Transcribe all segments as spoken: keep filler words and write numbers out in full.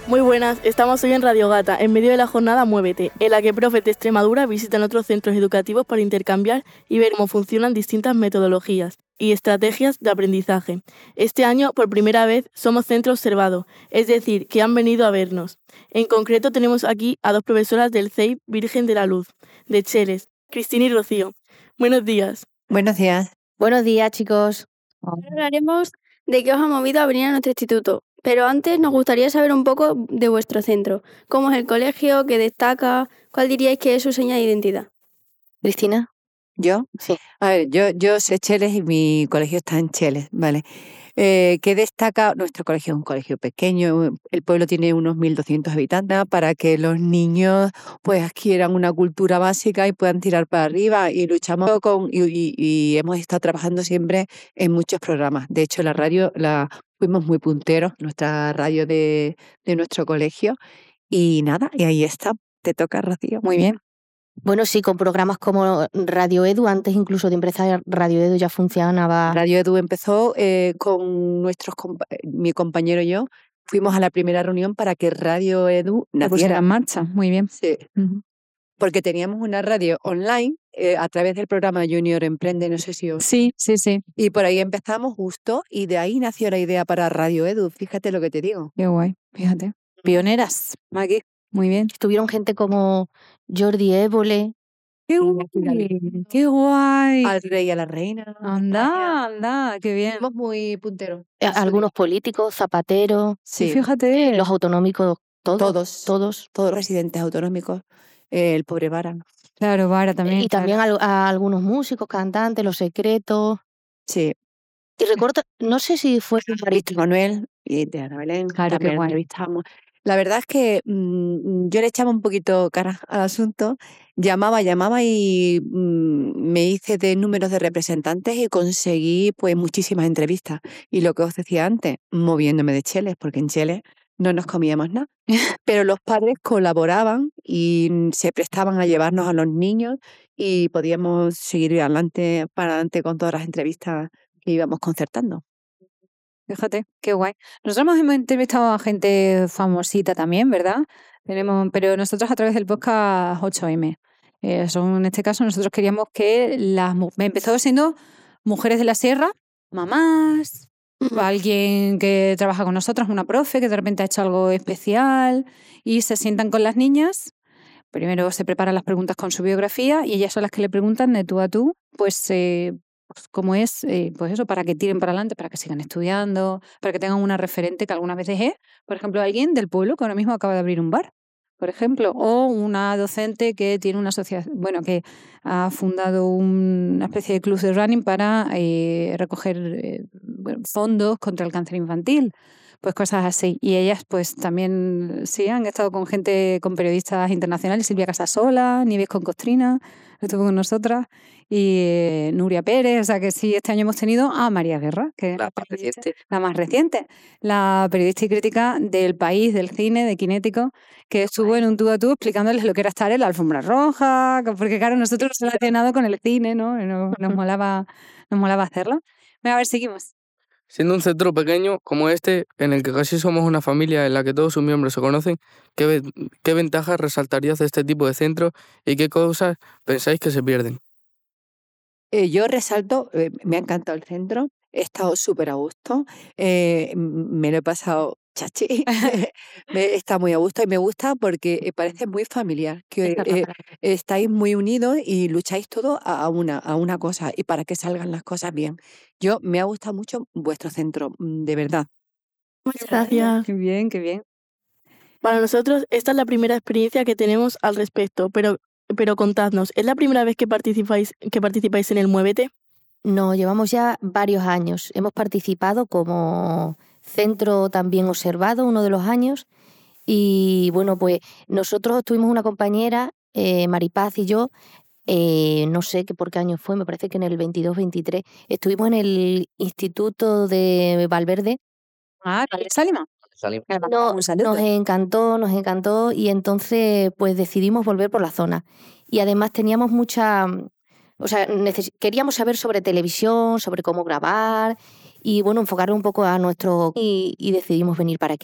Muy buenas, estamos hoy en Radio Gata, en medio de la jornada Muévete, en la que profes de Extremadura visitan otros centros educativos para intercambiar y ver cómo funcionan distintas metodologías y estrategias de aprendizaje. Este año, por primera vez, somos centro observado, es decir, que han venido a vernos. En concreto, tenemos aquí a dos profesoras del C E I Virgen de la Luz, de Cheles, Cristina y Rocío. Buenos días. Buenos días. Buenos días, chicos. Ahora hablaremos de qué os ha movido a venir a nuestro instituto, pero antes nos gustaría saber un poco de vuestro centro. ¿Cómo es el colegio? ¿Qué destaca? ¿Cuál diríais que es su seña de identidad? ¿Cristina? ¿Yo? Sí. A ver, yo, yo soy Cheles y mi colegio está en Cheles, ¿vale? Eh, ¿Qué destaca? Nuestro colegio es un colegio pequeño, el pueblo tiene unos mil doscientos habitantes para que los niños pues adquieran una cultura básica y puedan tirar para arriba y luchamos con y, y- y hemos estado trabajando siempre en muchos programas. De hecho, la radio la fuimos muy punteros, nuestra radio de, de nuestro colegio y nada, y ahí está. Te toca, Rocío. Muy bien. Bueno, sí, con programas como Radio Edu, antes incluso de empezar Radio Edu ya funcionaba. Radio Edu empezó eh, con nuestros compa- eh, mi compañero y yo, fuimos a la primera reunión para que Radio Edu La pusiera naciera. en marcha, muy bien. Sí, Ujú. porque teníamos una radio online eh, a través del programa Junior Emprende, no sé si os... Sí, sí, sí, Y por ahí empezamos justo y de ahí nació la idea para Radio Edu, fíjate lo que te digo. qué guay, fíjate. Pioneras, Aquí. muy bien. Estuvieron gente como Jordi Évole. Qué guay, qué guay. Al rey y a la reina. de España. Anda, anda, qué bien. Fuimos muy punteros. eh, en su Algunos día. políticos, Zapatero, Sí, Sí, fíjate. los autonómicos, todos. todos, Todos. todos residentes autonómicos. Eh, el pobre Vara. Claro, Vara también. Y también claro. a, a algunos músicos, cantantes, Los Secretos. Sí, Y recuerdo, no sé si fue Víctor Manuel y de Ana Belén, Claro, qué también guay. entrevistamos. La verdad es que mm, yo le echaba un poquito cara al asunto, llamaba, llamaba y mm, me hice de números de representantes y conseguí pues muchísimas entrevistas. Y lo que os decía antes, moviéndome de Cheles, porque en Cheles no nos comíamos nada. Pero los padres colaboraban y mm, se prestaban a llevarnos a los niños y podíamos seguir adelante para adelante con todas las entrevistas que íbamos concertando. Fíjate, qué guay. Nosotros hemos entrevistado a gente famosita también, ¿verdad? Tenemos, pero nosotros a través del podcast ocho eme. Eh, son, en este caso, nosotros queríamos que las mu- empezó siendo mujeres de la sierra, mamás, o alguien que trabaja con nosotros, una profe que de repente ha hecho algo especial y se sientan con las niñas. Primero se preparan las preguntas con su biografía y ellas son las que le preguntan de tú a tú, pues, eh, pues cómo es, eh, pues eso, para que tiren para adelante, para que sigan estudiando, para que tengan una referente que alguna vez dejé. Por ejemplo, alguien del pueblo que ahora mismo acaba de abrir un bar, por ejemplo, o una docente que tiene una asociación, bueno, que ha fundado un- una especie de club de running para eh, recoger eh, bueno, fondos contra el cáncer infantil. Pues cosas así. Y ellas, pues también, sí, han estado con gente, con periodistas internacionales, Silvia Casasola, Nieves con Costrina, estuvo con nosotras, y eh, Nuria Pérez, o sea que sí, este año hemos tenido a María Guerra, que es La la, más periodista- reciente. la más reciente, la periodista y crítica del País, del cine, de Kinético, que estuvo en un tú a tú explicándoles lo que era estar en la alfombra roja, que- porque claro, nosotros relacionado con el cine, ¿no? Y Nos, nos molaba, nos molaba hacerlo. Venga, a ver, seguimos. Siendo un centro pequeño como este, en el que casi somos una familia en la que todos sus miembros se conocen, ¿qué, ve- qué ventajas resaltarías de este tipo de centro y qué cosas pensáis que se pierden? Eh, yo resalto, eh, me ha encantado el centro, he estado súper a gusto, eh, m- me lo he pasado chachi, me- está muy a gusto y me gusta porque eh, parece muy familiar, que Esa es la eh, palabra. estáis muy unidos y lucháis todos a a una, a una cosa y para que salgan las cosas bien. Yo me ha gustado mucho vuestro centro, mm, de verdad. Muchas gracias. Qué bien, qué bien. Para nosotros, esta es la primera experiencia que tenemos al respecto, pero, pero contadnos, ¿es la primera vez que participáis, que participáis en el Muévete? No, llevamos ya varios años. Hemos participado como centro también observado uno de los años. Y bueno, pues nosotros tuvimos una compañera, eh, Maripaz y yo, eh, no sé qué por qué año fue, me parece que en el veintidós veintitrés, estuvimos en el Instituto de Valverde. Ah, ¿vale, Salima? Salimos. Le mandamos No, un saludo. nos encantó, nos encantó y entonces pues decidimos volver por la zona. Y además teníamos mucha, mm, o sea, neces- queríamos saber sobre televisión, sobre cómo grabar y bueno, enfocar un poco a nuestro... Y, y decidimos venir para aquí.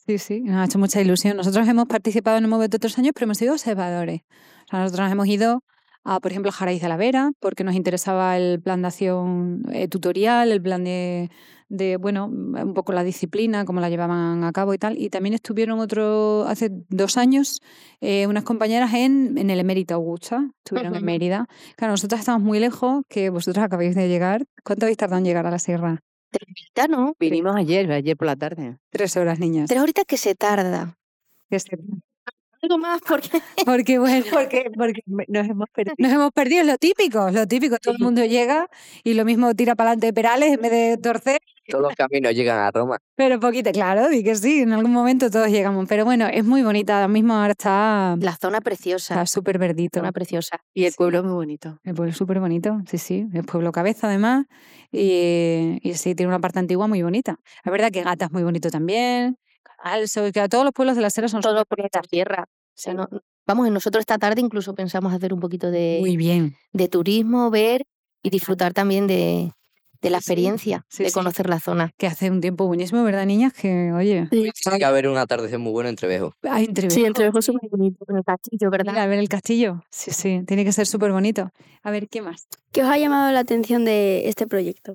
Sí, sí, nos ha hecho mucha ilusión. Nosotros hemos participado en el Móvete otros años, pero hemos sido observadores. O sea, nosotros nos hemos ido a, por ejemplo, Jaraíz de la Vera, porque nos interesaba el plan de acción eh, tutorial, el plan de, de, bueno, un poco la disciplina, cómo la llevaban a cabo y tal. Y también estuvieron otro, hace dos años, eh, unas compañeras en, en el Emérito Augusta, estuvieron en Ujú. Mérida. Claro, nosotros estamos muy lejos, que vosotros acabáis de llegar. ¿Cuánto habéis tardado en llegar a la sierra? Tres horitas, ¿no? Vinimos ayer, ayer por la tarde. Tres horas, niñas. Tres horitas que se tarda. Que se- Algo más porque Porque, bueno, Porque, porque me- nos hemos perdido. nos hemos perdido, es lo típico, es lo típico. Todo el mundo llega y lo mismo tira para adelante de Perales en vez de torcer, Todos los caminos llegan a Roma. pero poquito, claro, di que sí, en algún momento todos llegamos. Pero bueno, es muy bonita, ahora mismo ahora está la zona preciosa. está súper verdito. Zona preciosa. Y el Sí. pueblo es muy bonito. El pueblo es súper bonito, sí, sí, es pueblo cabeza además, y, y sí, tiene una parte antigua muy bonita. Es verdad que Gata es muy bonito también, Cadalso, que todos los pueblos de la Sierra son Todo súper por la bonitos. sierra. O sea, no- vamos, y nosotros esta tarde incluso pensamos hacer un poquito de, Muy bien. de turismo, ver y disfrutar también de, de la Sí, sí. experiencia, Sí, de sí. conocer la zona. Que hace un tiempo buenísimo, ¿verdad, niñas? Que, oye, Sí, Tiene que haber un atardecer muy bueno en Trevejo. hay entre sí, entre ojos súper bonito. En el castillo, ¿verdad? Mira, a ver el castillo. Sí, sí, tiene que ser súper bonito. A ver, ¿qué más? ¿Qué os ha llamado la atención de este proyecto?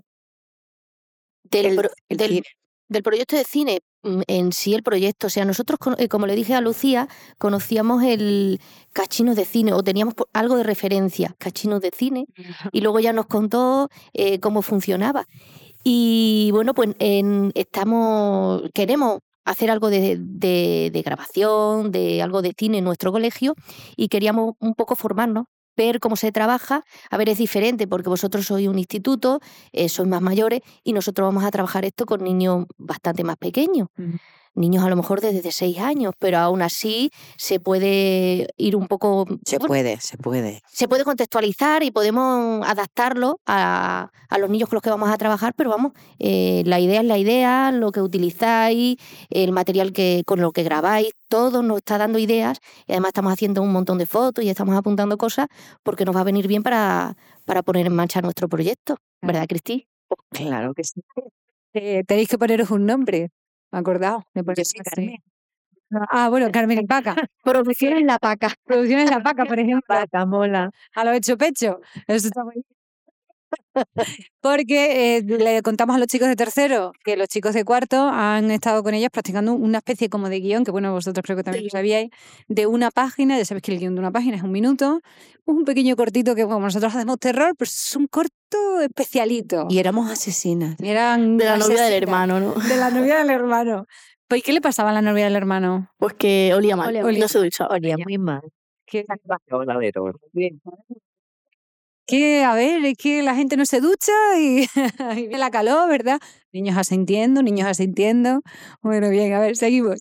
Del, El- pro- el del- cine. del proyecto de cine, mm, en sí el proyecto. O sea, nosotros, cono- eh, como le dije a Lucía, conocíamos el Cachinos de Cine o teníamos po- algo de referencia, Cachinos de Cine, y luego ya nos contó eh, cómo funcionaba. Y bueno, pues en- estamos, queremos hacer algo de, de- de grabación, de algo de cine en nuestro colegio y queríamos un poco formarnos, ver cómo se trabaja. A ver, es diferente porque vosotros sois un instituto, eh, sois más mayores y nosotros vamos a trabajar esto con niños bastante más pequeños. Ujú. Niños a lo mejor desde seis años, pero aún así se puede ir un poco... Se bueno, puede, se puede. se puede contextualizar y podemos adaptarlo a, a los niños con los que vamos a trabajar, pero vamos, eh, la idea es la idea, lo que utilizáis, el material que con lo que grabáis, todo nos está dando ideas y además estamos haciendo un montón de fotos y estamos apuntando cosas porque nos va a venir bien para, para poner en marcha nuestro proyecto, ¿verdad, Cristi? Claro que sí. Eh, tenéis que poneros un nombre. Acordado. Me Yo ponéis soy así. Carmen. Ah, bueno, Carmen y Paca. Producciones La Paca. Producciones La Paca, por ejemplo. Vaca, mola. A lo hecho pecho. Eso está muy Porque eh, le contamos a los chicos de tercero que los chicos de cuarto han estado con ellas practicando una especie como de guión, que bueno, vosotros creo que también lo sabíais, de una página. Ya sabéis que el guión de una página es un minuto. Un pequeño cortito que, como nosotros hacemos terror, pues es un corto especialito. Y éramos asesinas. Y eran De la novia del asesinas. hermano, ¿no? De la novia del hermano. Pues, ¿qué le pasaba a la novia del hermano? Pues que olía mal, Olía no mal. se duchaba. Olía muy mal. Que, Voladero. que, a ver, es que la gente no se ducha y, y la calor, ¿verdad? Niños asintiendo, niños asintiendo. Bueno, bien, a ver, seguimos.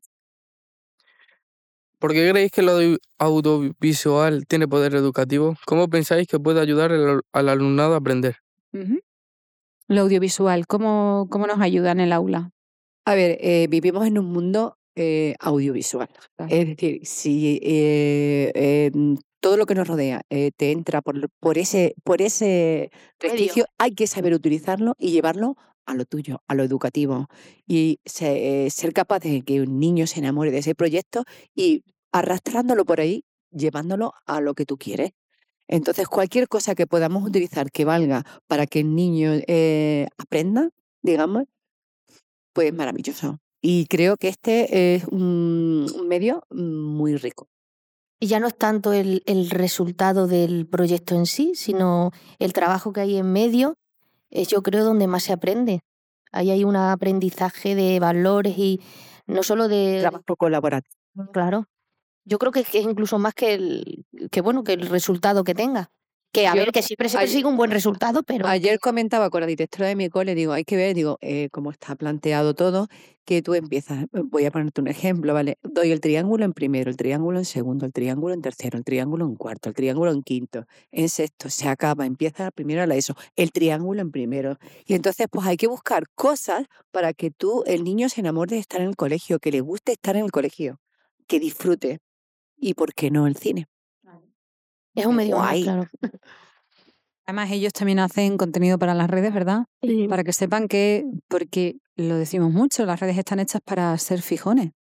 ¿Por qué creéis que lo audio- audiovisual tiene poder educativo? ¿Cómo pensáis que puede ayudar al, al alumnado a aprender? Ujú. Lo audiovisual, ¿cómo, cómo nos ayuda en el aula? A ver, eh, vivimos en un mundo eh, audiovisual. Claro. Es decir, si eh, eh, mm, todo lo que nos rodea eh, te entra por, por ese, por ese resquicio, hay que saber utilizarlo y llevarlo a lo tuyo, a lo educativo. Y se- eh, ser capaz de que un niño se enamore de ese proyecto y arrastrándolo por ahí, llevándolo a lo que tú quieres. Entonces, cualquier cosa que podamos utilizar que valga para que el niño eh, aprenda, digamos, pues maravilloso. Y creo que este es un, un medio muy rico. Y ya no es tanto el, el resultado del proyecto en sí, sino el trabajo que hay en medio, es yo creo donde más se aprende. Ahí hay un aprendizaje de valores y no solo de... Trabajo colaborativo. Claro. Yo creo que es que es incluso más que el, que, bueno, que el resultado que tenga. Que a Yo ver, que siempre se ayer- persigue un buen resultado, pero... Ayer comentaba con la directora de mi cole, digo, hay que ver, digo, eh, cómo está planteado todo, que tú empiezas, eh, voy a ponerte un ejemplo, ¿vale? Doy el triángulo en primero, el triángulo en segundo, el triángulo en tercero, el triángulo en cuarto, el triángulo en quinto, en sexto, se acaba, empieza primero la ESO, el triángulo en primero. Y entonces, pues hay que buscar cosas para que tú, el niño se enamore de estar en el colegio, que le guste estar en el colegio, que disfrute. Y por qué no el cine. Es un medio más, Guay. claro. Además, ellos también hacen contenido para las redes, ¿verdad? Sí. Para que sepan que, porque lo decimos mucho, las redes están hechas para ser fijones.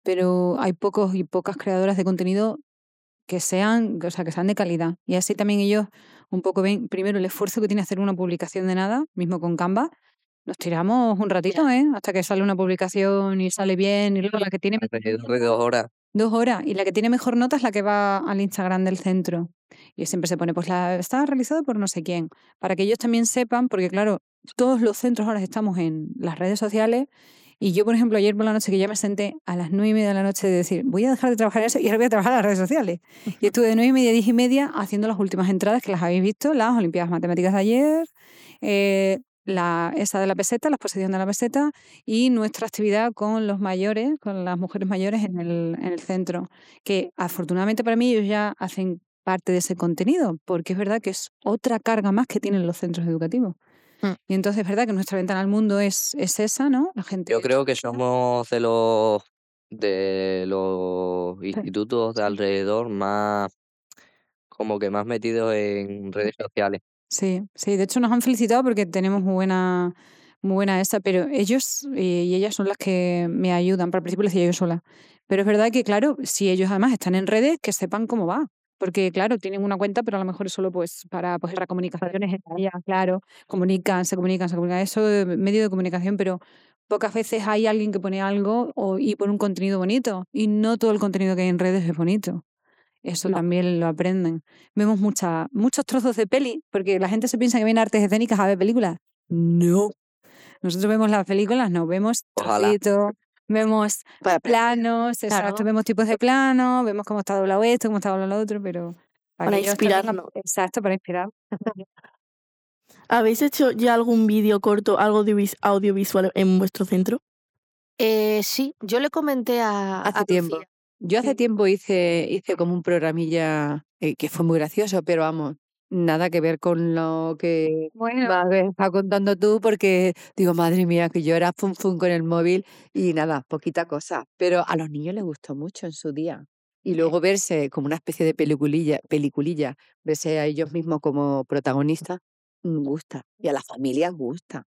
pero hay pocos y pocas creadoras de contenido que sean, o sea, que sean de calidad. Y así también ellos un poco ven primero el esfuerzo que tiene hacer una publicación de nada, mismo con Canva. Nos tiramos un ratito, ¿eh? Hasta que sale una publicación y sale bien. Y luego la que tiene Alrededor de dos horas. dos horas. Y la que tiene mejor nota es la que va al Instagram del centro. Y siempre se pone, pues la está realizado por no sé quién. Para que ellos también sepan, porque claro, todos los centros ahora estamos en las redes sociales. Y yo, por ejemplo, ayer por la noche que ya me senté a las nueve y media de la noche de decir, voy a dejar de trabajar en eso y ahora voy a trabajar en las redes sociales. Y estuve de nueve y media a diez y media haciendo las últimas entradas que las habéis visto, las Olimpiadas Matemáticas de ayer, eh, la, esa de la peseta, la exposición de la peseta y nuestra actividad con los mayores, con las mujeres mayores en el, en el centro, que afortunadamente para mí ellos ya hacen parte de ese contenido, porque es verdad que es otra carga más que tienen los centros educativos. Mm. Y entonces es verdad que nuestra ventana al mundo es, es esa, ¿no? La gente... Yo creo que somos de los de los institutos de alrededor más como que más metidos en redes sociales. Sí, sí, de hecho nos han felicitado porque tenemos muy buena, muy buena esa, pero ellos eh, y ellas son las que me ayudan. Para el principio lo hacía yo sola. Pero es verdad que, claro, si ellos además están en redes, que sepan cómo va. Porque, claro, tienen una cuenta, pero a lo mejor es solo pues para, pues, para comunicaciones, entre ellas, claro, comunican, se comunican, se comunican. Eso es medio de comunicación, pero pocas veces hay alguien que pone algo o, y pone un contenido bonito. Y no todo el contenido que hay en redes es bonito. Eso No. también lo aprenden. Vemos mucha, muchos trozos de peli, porque la gente se piensa que ven artes escénicas a ver películas. No. Nosotros vemos las películas, no, vemos Ojalá. trocitos, vemos Para aprender. planos, exacto, Claro. vemos tipos de planos, vemos cómo está doblado esto, cómo está doblado lo otro, pero para, Para que ellos también- inspirarnos. exacto, para inspirar. ¿Habéis hecho ya algún vídeo corto, algo audiovisual, audiovisual en vuestro centro? Eh, sí, yo le comenté a, Hace a tiempo. Lucía. Yo hace Sí. tiempo hice, hice como un programilla eh, que fue muy gracioso, pero vamos, nada que ver con lo que Bueno, vas a estar contando tú, porque digo, madre mía, que yo era fum fum con el móvil y nada, poquita cosa. Pero a los niños les gustó mucho en su día. Y luego verse como una especie de peliculilla, peliculilla, verse a ellos mismos como protagonistas, mm, gusta. Y a las familias gusta.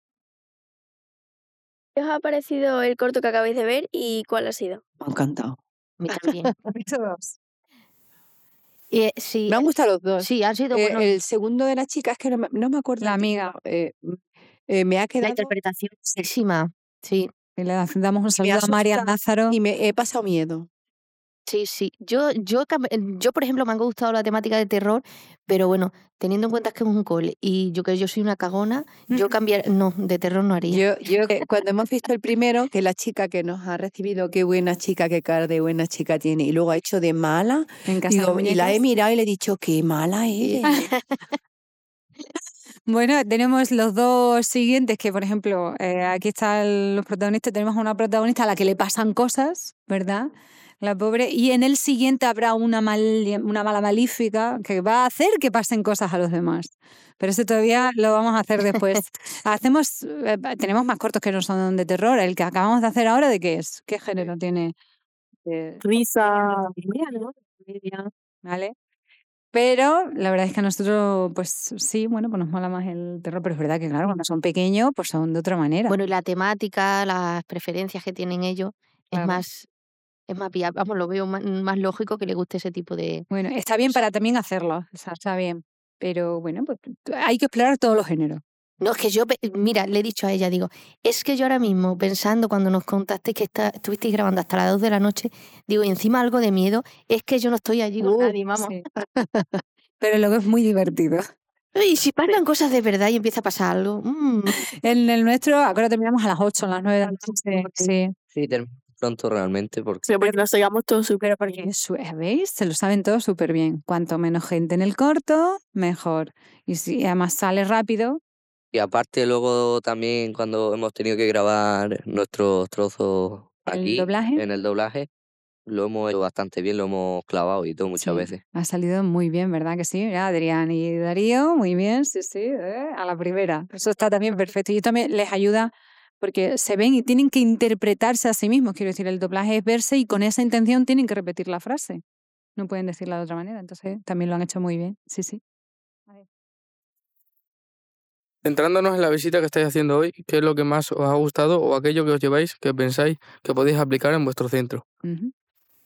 ¿Qué os ha parecido el corto que acabáis de ver y cuál ha sido? Me ha encantado. A mí también. todos. Eh, sí, Me han eh, gustado los dos. sí, han sido Eh, buenos. el segundo de la chica, es que no me, no me acuerdo. La el título, amiga. eh, mm, eh, me ha La quedado interpretación buenísima. Sí, Y le damos un me saludo a María asusta Lázaro. y me he pasado miedo. sí, sí. Yo, yo, cam- eh, yo, por ejemplo, me han gustado la temática de terror, pero bueno, teniendo en cuenta que es un cole y yo que yo soy una cagona, yo cambiar, no, de terror no haría. Yo, yo que cuando hemos visto el primero, que la chica que nos ha recibido, qué buena chica, qué cara de buena chica tiene, y luego ha hecho de mala, En Casa de digo, y la he Muñecas. mirado y le he dicho, qué mala eres. Bueno, tenemos los dos siguientes que, por ejemplo, eh, aquí están los protagonistas. Tenemos una protagonista a la que le pasan cosas, ¿verdad? La pobre. Y en el siguiente habrá una, mal- una mala malífica que va a hacer que pasen cosas a los demás. Pero eso todavía lo vamos a hacer después. Hacemos, eh, tenemos más cortos que no son de terror. El que acabamos de hacer ahora, ¿de qué es? ¿Qué género tiene? Eh, Risa. ¿Vale? Pero la verdad es que a nosotros, pues sí, bueno, pues nos mola más el terror, pero es verdad que claro, cuando son pequeños, pues son de otra manera. Bueno, y la temática, las preferencias que tienen ellos, es Claro. más, es más viable, vamos, lo veo más, más lógico que le guste ese tipo de... Bueno, está bien para también hacerlo, o sea, está bien. Pero bueno, pues hay que explorar todos los géneros. No, es que yo, pe- mira, le he dicho a ella, digo, es que yo ahora mismo, pensando cuando nos contaste que está, estuvisteis grabando hasta las dos de la noche, digo, y encima algo de miedo, es que yo no estoy allí con Uh, nadie, vamos. Sí. Pero luego es muy divertido. Y si pasan cosas de verdad y empieza a pasar algo, mm, En el nuestro, ahora terminamos a las ocho, a las nueve de la noche. Sí. Sí, termina pronto realmente porque Pero porque nos seguimos todos súper. Pero porque, su- ¿veis? Se lo saben todos súper bien. Cuanto menos gente en el corto, mejor. Y si además sale rápido, y aparte luego también cuando hemos tenido que grabar nuestros trozos el aquí doblaje. en el doblaje, lo hemos hecho bastante bien, lo hemos clavado y todo muchas Sí, veces. ha salido muy bien, ¿verdad que sí? Mira, Adrián y Darío, muy bien, sí, sí, eh, a la primera. Eso está también perfecto. Y también les ayuda porque se ven y tienen que interpretarse a sí mismos. Quiero decir, el doblaje es verse y con esa intención tienen que repetir la frase. No pueden decirla de otra manera. Entonces, también lo han hecho muy bien. Sí, sí. Centrándonos en la visita que estáis haciendo hoy, ¿qué es lo que más os ha gustado o aquello que os lleváis que pensáis que podéis aplicar en vuestro centro? Ujú.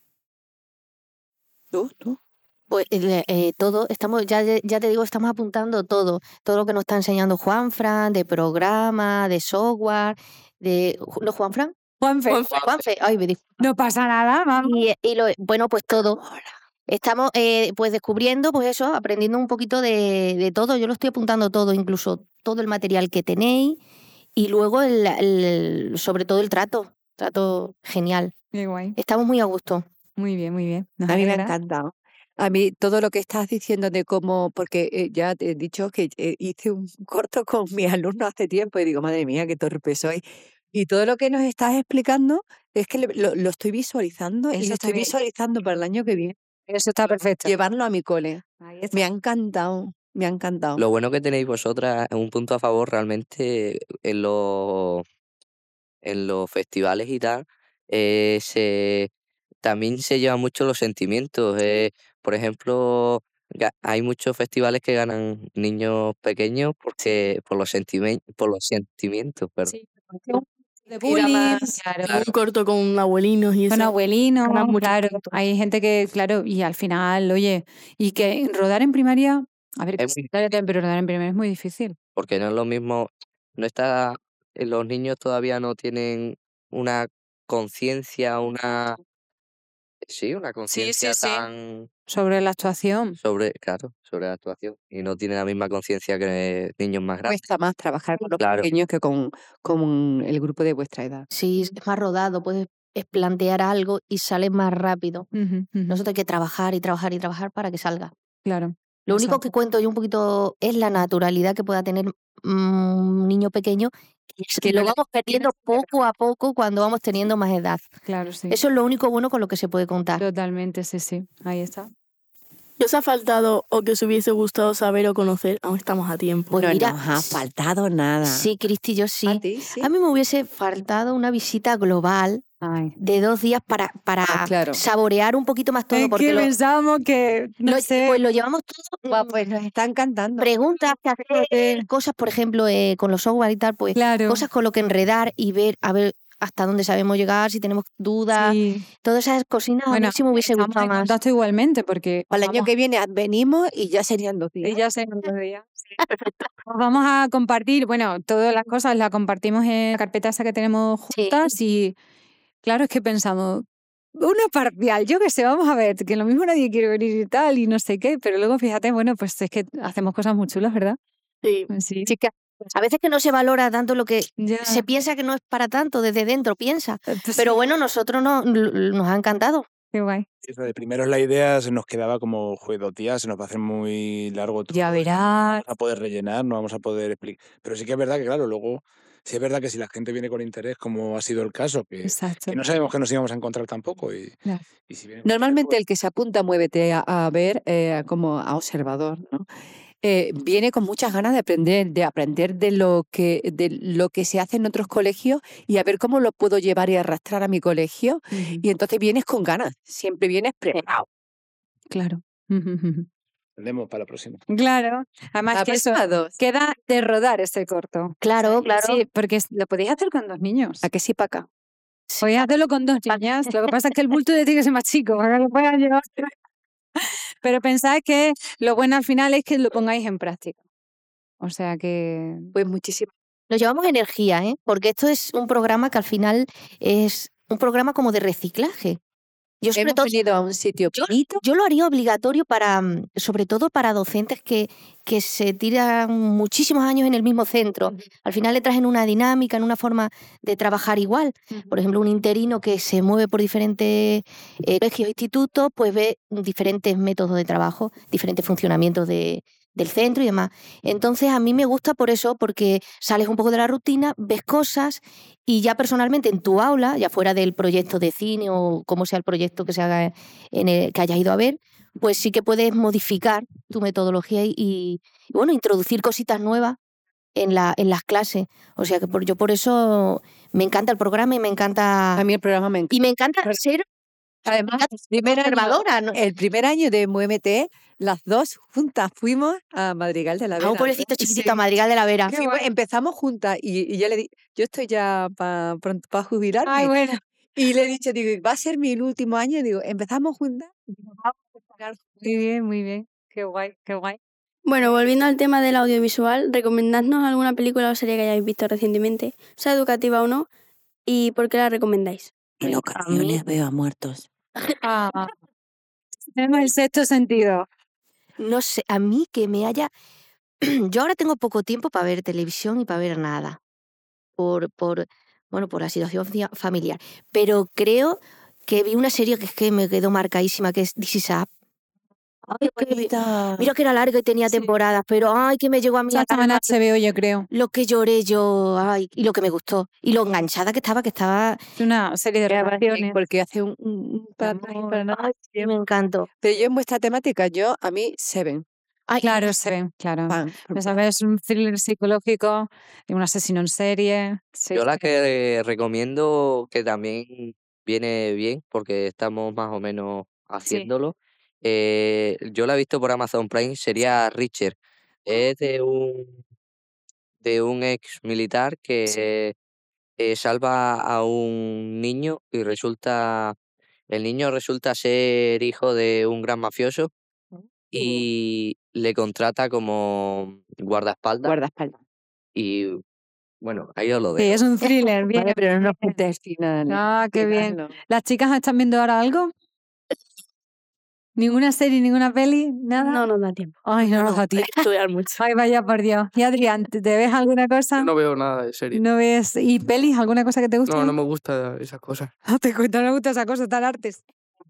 ¿Tú? ¿Tú? Pues eh, eh, todo, estamos, ya, ya te digo, estamos apuntando todo, todo lo que nos está enseñando Juanfran, de programa, de software, de... ¿No, Juanfran? Juanfe, Juanfe. Juanfe, ay, me disculpa. no pasa nada, vamos. Y, y lo, bueno, pues todo. Estamos eh, pues descubriendo, pues eso, aprendiendo un poquito de, de todo. Yo lo estoy apuntando todo, incluso todo el material que tenéis y luego el, el- sobre todo el trato, trato genial. Qué guay. Estamos muy a gusto. Muy bien, muy bien. Nos A mí me ha alegra. encantado. A mí todo lo que estás diciendo de cómo, porque eh, ya te he dicho que eh, hice un corto con mis alumnos hace tiempo y digo, madre mía, qué torpe soy. Y todo lo que nos estás explicando es que le- lo, lo estoy visualizando y Eso lo está estoy bien. visualizando para el año que viene. Eso está perfecto. Llevarlo a mi cole. Ahí está. Me ha encantado, me ha encantado. Lo bueno que tenéis vosotras es un punto a favor realmente en los, en los festivales y tal. eh, se, también se llevan mucho los sentimientos. eh, por ejemplo, ga- hay muchos festivales que ganan niños pequeños porque por los sentimen- por los sentimientos, perdón. Sí, porque un de Tira bullying, más. claro. Un corto con abuelinos y Con eso. abuelinos, ganan muchos claro. puntos. Hay gente que, claro, y al final, oye, y que rodar en primaria, a ver, Es muy claro, pero rodar en primaria es muy difícil. porque no es lo mismo, no está, eh, los niños todavía no tienen una conciencia, una, sí, una Sí, sí, conciencia sí. tan Sobre la actuación. sobre, claro, sobre la actuación y no tienen la misma conciencia que niños más grandes. Cuesta más trabajar con los Claro. pequeños que con, con el grupo de vuestra edad. Sí, es más rodado, puedes es plantear algo y sale más rápido. Ujú, ujú, Nosotros hay que trabajar y trabajar y trabajar para que salga. Claro. Lo único exacto. que cuento yo un poquito es la naturalidad que pueda tener mm, un niño pequeño, que es- Que lo no le- vamos perdiendo poco a poco cuando vamos teniendo más edad. Claro, sí. Eso es lo único bueno con lo que se puede contar. Totalmente, sí, sí. Ahí está. ¿Qué os ha faltado o que os hubiese gustado saber o conocer? Aún estamos a tiempo. Pues no mira, nos ha faltado nada. sí, Cristi, yo sí. ¿A ti? Sí. A mí me hubiese faltado una visita global Ay. de dos días para, para Ah, claro. saborear un poquito más todo, Es porque que lo, pensábamos que, no lo- sé, pues lo llevamos todo. Va, mm, pues nos está encantando. Preguntas que hacer, cosas, por ejemplo, eh, con los software y tal, pues claro. cosas con lo que enredar y ver a ver hasta dónde sabemos llegar, si tenemos dudas, Sí. todas esas cosinas a Bueno, mí sí me hubiese estamos gustado en más. contacto igualmente porque Para el año vamos- que viene venimos y ya serían dos días. y ya sé los días. Sí. Pues vamos a compartir, bueno, todas las cosas las compartimos en la carpeta esa que tenemos Sí. juntas y claro, es que pensamos, una parcial, yo qué sé, vamos a ver, que lo mismo nadie quiere venir y tal y no sé qué, pero luego fíjate, bueno, pues es que hacemos cosas muy chulas, ¿verdad? Sí. Pues sí. Chicas, a veces que no se valora tanto lo que Ya. se piensa que no es para tanto, desde dentro piensa. Pues Pero sí, bueno, nosotros no, l- nos ha encantado. qué guay. Eso de primeros la idea se nos quedaba como, joder, dos días, se nos va a hacer muy largo todo. Ya y verás. No vamos a poder rellenar, no vamos a poder explicar. Pero sí que es verdad que, claro, luego, sí es verdad que si la gente viene con interés, como ha sido el caso, que, Exacto. que no sabemos que nos íbamos a encontrar tampoco. Y, Claro. y si vienen con Normalmente interés, el que se apunta a Muévete a, a ver eh, como a observador, ¿no? Eh, viene con muchas ganas de aprender, de aprender de lo que de lo que se hace en otros colegios y a ver cómo lo puedo llevar y arrastrar a mi colegio. Ujú, Y entonces vienes con ganas, siempre vienes preparado. Claro. Ujú, ujú. pues, tendemos para la próxima. Claro. Además La que eso próxima dos. queda de rodar este corto. Claro, claro. Sí, porque es- lo podéis hacer con dos niños. ¿A que sí, Paca? Podéis hacerlo con dos niñas. Lo que pasa es que el bulto tiene que ser más chico para que lo puedan llevar. Pero pensad que lo bueno al final es que lo pongáis en práctica. O sea que. Pues muchísimas. Nos llevamos energía, ¿eh? Porque esto es un programa que al final es un programa como de reciclaje. Yo sobre Hemos todo venido a un sitio yo, bonito. yo lo haría obligatorio para, mm, sobre todo para docentes que, que se tiran muchísimos años en el mismo centro. Al final le traen una dinámica, en una forma de trabajar igual. Por ejemplo, un interino que se mueve por diferentes eh, colegios e institutos, pues ve diferentes métodos de trabajo, diferentes funcionamientos de, del centro y demás. Entonces, a mí me gusta por eso, porque sales un poco de la rutina, ves cosas y ya personalmente en tu aula, ya fuera del proyecto de cine o como sea el proyecto que se haga en el que hayas ido a ver, pues sí que puedes modificar tu metodología y, y, bueno, introducir cositas nuevas en, la, en las clases. O sea que por, yo por eso me encanta el programa y me encanta A mí el programa me encanta. y me encanta ser Además, el primer año, conservadora, ¿no? el primer año de Muévete, las dos juntas fuimos a Madrigal de la A Vera. un pueblecito chiquitito, Sí. a Madrigal de la Vera. Fuimos- empezamos juntas y, y yo le di, yo estoy ya pa- pronto para jubilarme. Ay, bueno. Y le he dicho, digo, va a ser mi último año, digo, empezamos juntas. y digo, vamos a empezar Muy bien, muy bien. Qué guay, qué guay. Bueno, volviendo al tema del audiovisual, recomendadnos alguna película o serie que hayáis visto recientemente, sea educativa o no, y por qué la recomendáis. En A ocasiones mí, veo a muertos. Ah, tenemos el sexto sentido. no sé, a mí que me haya... Yo ahora tengo poco tiempo para ver televisión y para ver nada, por, por, bueno, por la situación fia- familiar. Pero creo que vi una serie que es que me quedó marcadísima, que es This Is Us. Ay, que vi- mira que era larga y tenía Sí. temporadas, pero ay, que me llegó a mí Esa al estaba en alma H B O, yo creo. lo que lloré yo, ay, y lo que me gustó. Y lo enganchada que estaba, que estaba... Es una serie de Sí, relaciones. porque hace un, un, un para atrás y para nada. Ay, sí, me encantó. Pero yo en vuestra temática, yo, a mí, Seven. Ay, Claro, se ven, claro. Fan. Ya sabes, un thriller psicológico de un asesino en serie. Sí, Yo la sí. que recomiendo, que también viene bien, porque estamos más o menos Sí. haciéndolo, eh, yo la he visto por Amazon Prime, sería Richard. Es de un, de un ex militar Sí. que eh, salva a un niño y resulta, el niño resulta ser hijo de un gran mafioso y le contrata como guardaespaldas Guardaespaldas. y bueno, ahí os lo Sí, dejo. es un thriller, bien. Vale, pero no nos bien. cuentes final. Ah, qué bien. final, no. ¿Las chicas están viendo ahora algo? ¿Ninguna serie, ninguna peli? ¿Nada? No nos da tiempo. Ay, no nos No, da hay tiempo. que estudiar mucho. Ay, vaya por Dios. Y Adrián, ¿te, te ves alguna cosa? Yo no veo nada de serie. ¿No ves? ¿Y pelis? ¿Alguna cosa que te guste? No, no me gusta esas cosas. No te cuento, no me gusta esa cosa, tal artes.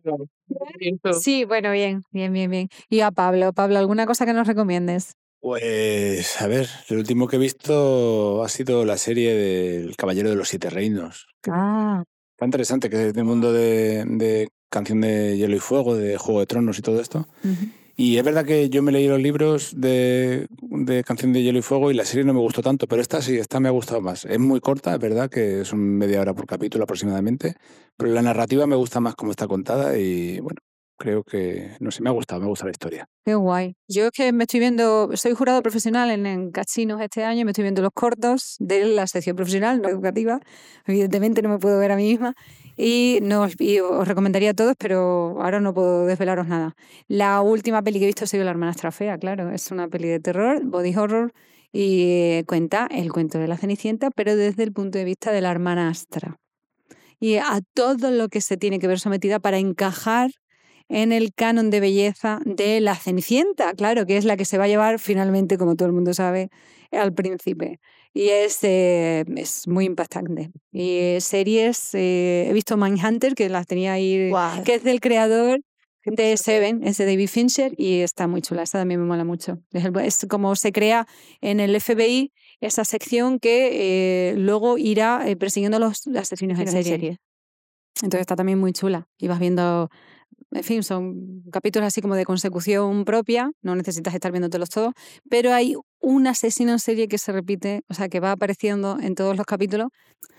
Pienso- Sí, bueno, bien, bien, bien, bien. Y a Pablo, Pablo, ¿alguna cosa que nos recomiendes? Pues, a ver, lo último que he visto ha sido la serie del Caballero de los Siete Reinos. Que Ah, está interesante, que es del mundo de, de Canción de Hielo y Fuego, de Juego de Tronos y todo esto. ujú. Y es verdad que yo me leí los libros de, de Canción de Hielo y Fuego y la serie no me gustó tanto, pero esta sí, esta me ha gustado más. Es muy corta, es verdad, que son media hora por capítulo aproximadamente, pero la narrativa me gusta más cómo está contada y bueno, creo que, no sé, me ha gustado, me gusta la historia. Qué guay. Yo es que me estoy viendo, soy jurado profesional en, en Cachinos este año, y me estoy viendo los cortos de la sección profesional, no educativa. Evidentemente no me puedo ver a mí misma. Y, no, os- y os recomendaría a todos, pero ahora no puedo desvelaros nada. La última peli que he visto ha sido La hermanastra fea, claro. Es una peli de terror, body horror, y eh, cuenta el cuento de la Cenicienta, pero desde el punto de vista de la hermanastra. Y a todo lo que se tiene que ver sometida para encajar en el canon de belleza de la Cenicienta, claro, que es la que se va a llevar finalmente, como todo el mundo sabe, al príncipe. Y es, eh, es muy impactante. Y eh, series, eh, he visto Mindhunter, que las tenía ahí, guau. que es del creador de Seven, es de David Fincher, y está muy chula, esa también me mola mucho. Es, el- es como se crea en el F B I esa sección que eh, luego irá eh, persiguiendo a los asesinos en Asesinos en serie. serie. Entonces está también muy chula. Y vas viendo, en fin, son capítulos así como de consecución propia, no necesitas estar viéndotelos todos, pero hay un asesino en serie que se repite, o sea, que va apareciendo en todos los capítulos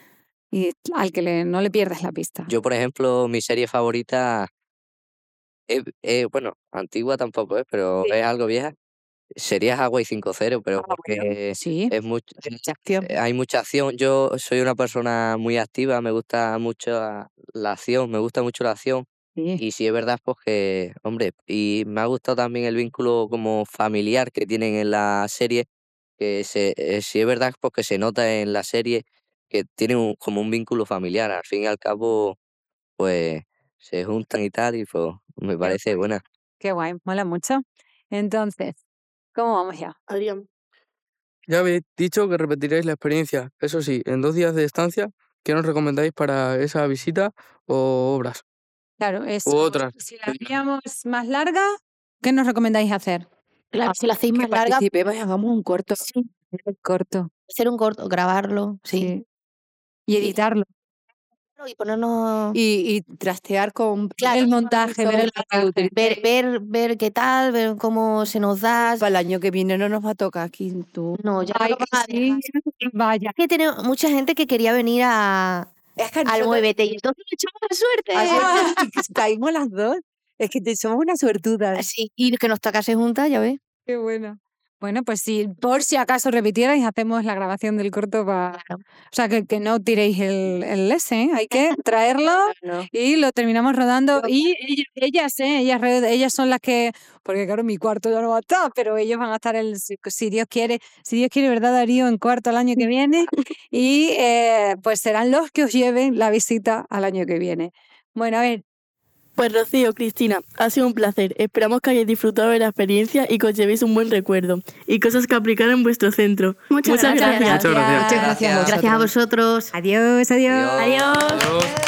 y al que le- no le pierdes la pista. Yo, por ejemplo, mi serie favorita, es, es, bueno, antigua tampoco es, pero Sí. es algo vieja. Sería Hawaii cinco cero, pero Ah, bueno, porque Sí, es mucho, mucha acción. hay mucha acción. Yo soy una persona muy activa, me gusta mucho la, la acción, me gusta mucho la acción. sí. Y sí es verdad, pues que, hombre, y me ha gustado también el vínculo como familiar que tienen en la serie, que se, eh, sí es verdad, pues que se nota en la serie que tienen un- como un vínculo familiar. Al fin y al cabo, pues se juntan y tal, y pues me Qué parece guay. buena. Qué guay, mola mucho. Entonces, ¿cómo vamos ya? Adrián. Ya habéis dicho que repetiréis la experiencia. Eso sí, en dos días de estancia, ¿qué nos recomendáis para esa visita o obras? Claro, U eso, otras. si la haríamos más larga, ¿qué nos recomendáis hacer? Claro, si la hacéis Que más larga, participemos y hagamos un corto. sí, Corto, hacer un corto, grabarlo, sí. sí. Y editarlo. Y ponernos... Y, y trastear con Claro, el montaje, ver el para montaje. ver, ver, ver qué tal, ver cómo se nos da. Para el año que viene no nos va a tocar aquí tú. No, ya Ay, no lo vas a sí, dejar. vaya. Que tenemos mucha gente que quería venir a, Es que al nosotros- muévete. Y entonces le echamos la suerte. Así que caímos las dos. Es que te- somos una suertuda. Sí, y que nos tocase juntas, ya ves. Qué buena. Bueno, pues si por si acaso repitierais, hacemos la grabación del corto para... Claro. O sea, que, que no tiréis el, el ese, ¿eh? Hay que traerlo No. y lo terminamos rodando. Y ella- ellas, ¿eh? Ellas, re- ellas son las que... Porque claro, mi cuarto ya no va a estar, pero ellos van a estar, el, si, si Dios quiere, si Dios quiere, ¿verdad, Darío? En cuarto el año que viene. Y eh, pues serán los que os lleven la visita al año que viene. Bueno, a ver, Pues Rocío, Cristina, ha sido un placer. Esperamos que hayáis disfrutado de la experiencia y que os llevéis un buen recuerdo y cosas que aplicar en vuestro centro. Muchas gracias. gracias. Muchas gracias. Muchas gracias a Gracias. Gracias a vosotros. adiós, adiós. Adiós. Adiós. Adiós.